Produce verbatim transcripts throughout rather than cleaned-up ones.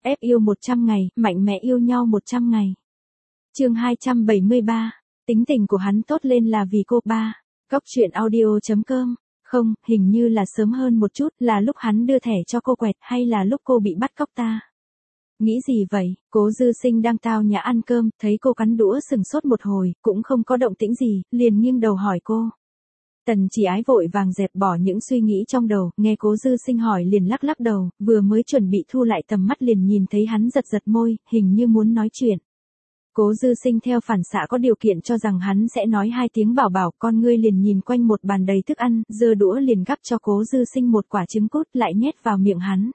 ép yêu một trăm ngày, mạnh mẽ yêu nhau một trăm ngày. Chương hai trăm bảy mươi ba, tính tình của hắn tốt lên là vì cô ba. Góc truyện audio chấm com. Không, hình như là sớm hơn một chút, là lúc hắn đưa thẻ cho cô quẹt hay là lúc cô bị bắt cóc ta. Nghĩ gì vậy? Cố Dư Sinh đang tao nhã ăn cơm, thấy cô cắn đũa sừng sốt một hồi, cũng không có động tĩnh gì, liền nghiêng đầu hỏi cô. Tần Chỉ Ái vội vàng dẹp bỏ những suy nghĩ trong đầu, nghe Cố Dư Sinh hỏi liền lắc lắc đầu, vừa mới chuẩn bị thu lại tầm mắt liền nhìn thấy hắn giật giật môi, hình như muốn nói chuyện. Cố Dư Sinh theo phản xạ có điều kiện cho rằng hắn sẽ nói hai tiếng bảo bảo, con ngươi liền nhìn quanh một bàn đầy thức ăn, giơ đũa liền gắp cho Cố Dư Sinh một quả trứng cút lại nhét vào miệng hắn.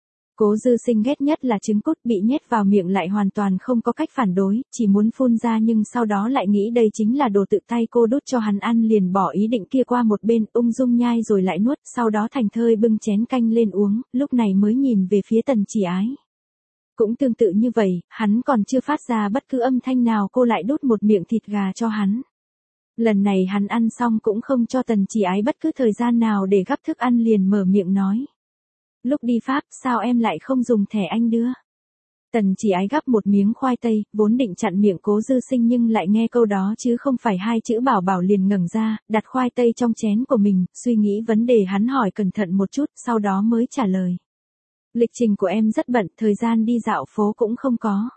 Cố Dư Sinh ghét nhất là trứng cút bị nhét vào miệng lại hoàn toàn không có cách phản đối, chỉ muốn phun ra nhưng sau đó lại nghĩ đây chính là đồ tự tay cô đút cho hắn ăn liền bỏ ý định kia qua một bên, ung dung nhai rồi lại nuốt, sau đó thành thơi bưng chén canh lên uống, lúc này mới nhìn về phía Tần Chỉ Ái. Cũng tương tự như vậy, hắn còn chưa phát ra bất cứ âm thanh nào cô lại đút một miệng thịt gà cho hắn. Lần này hắn ăn xong cũng không cho Tần Chỉ Ái bất cứ thời gian nào để gắp thức ăn liền mở miệng nói. Lúc đi Pháp sao em lại không dùng thẻ anh đưa? Tần Chỉ Ái gắp một miếng khoai tây, vốn định chặn miệng Cố Dư Sinh nhưng lại nghe câu đó chứ không phải hai chữ bảo bảo liền ngẩng ra, đặt khoai tây trong chén của mình, suy nghĩ vấn đề hắn hỏi cẩn thận một chút, sau đó mới trả lời. Lịch trình của em rất bận, thời gian đi dạo phố cũng không có.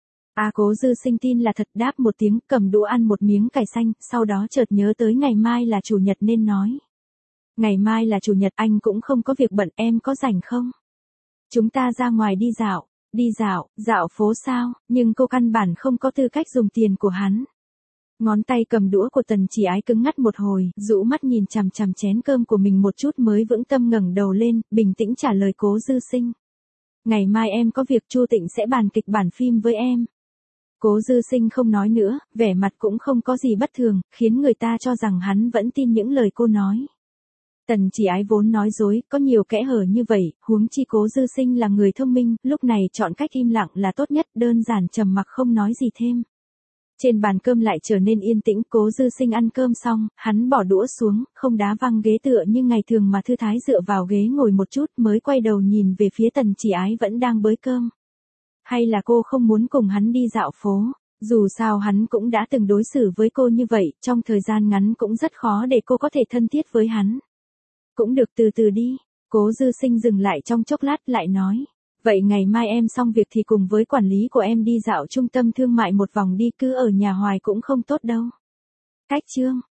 À Cố Dư Sinh tin là thật đáp một tiếng, cầm đũa ăn một miếng cải xanh, sau đó chợt nhớ tới ngày mai là chủ nhật nên nói. Ngày mai là chủ nhật anh cũng không có việc bận, em có rảnh không? Chúng ta ra ngoài đi dạo. Đi dạo, dạo phố sao, nhưng cô căn bản không có tư cách dùng tiền của hắn. Ngón tay cầm đũa của Tần Chỉ Ái cứng ngắt một hồi, rũ mắt nhìn chằm chằm chén cơm của mình một chút mới vững tâm ngẩng đầu lên, bình tĩnh trả lời Cố Dư Sinh. Ngày mai em có việc, Chu Tịnh sẽ bàn kịch bản phim với em. Cố Dư Sinh không nói nữa, vẻ mặt cũng không có gì bất thường, khiến người ta cho rằng hắn vẫn tin những lời cô nói. Tần Chỉ Ái vốn nói dối, có nhiều kẽ hở như vậy, huống chi Cố Dư Sinh là người thông minh, lúc này chọn cách im lặng là tốt nhất, đơn giản trầm mặc không nói gì thêm. Trên bàn cơm lại trở nên yên tĩnh, Cố Dư Sinh ăn cơm xong, hắn bỏ đũa xuống, không đá văng ghế tựa như ngày thường mà thư thái dựa vào ghế ngồi một chút mới quay đầu nhìn về phía Tần Chỉ Ái vẫn đang bới cơm. Hay là cô không muốn cùng hắn đi dạo phố? Dù sao hắn cũng đã từng đối xử với cô như vậy, trong thời gian ngắn cũng rất khó để cô có thể thân thiết với hắn. Cũng được, từ từ đi. Cố Dư Sinh dừng lại trong chốc lát lại nói. Vậy ngày mai em xong việc thì cùng với quản lý của em đi dạo trung tâm thương mại một vòng đi, cứ ở nhà hoài cũng không tốt đâu. Cách chương.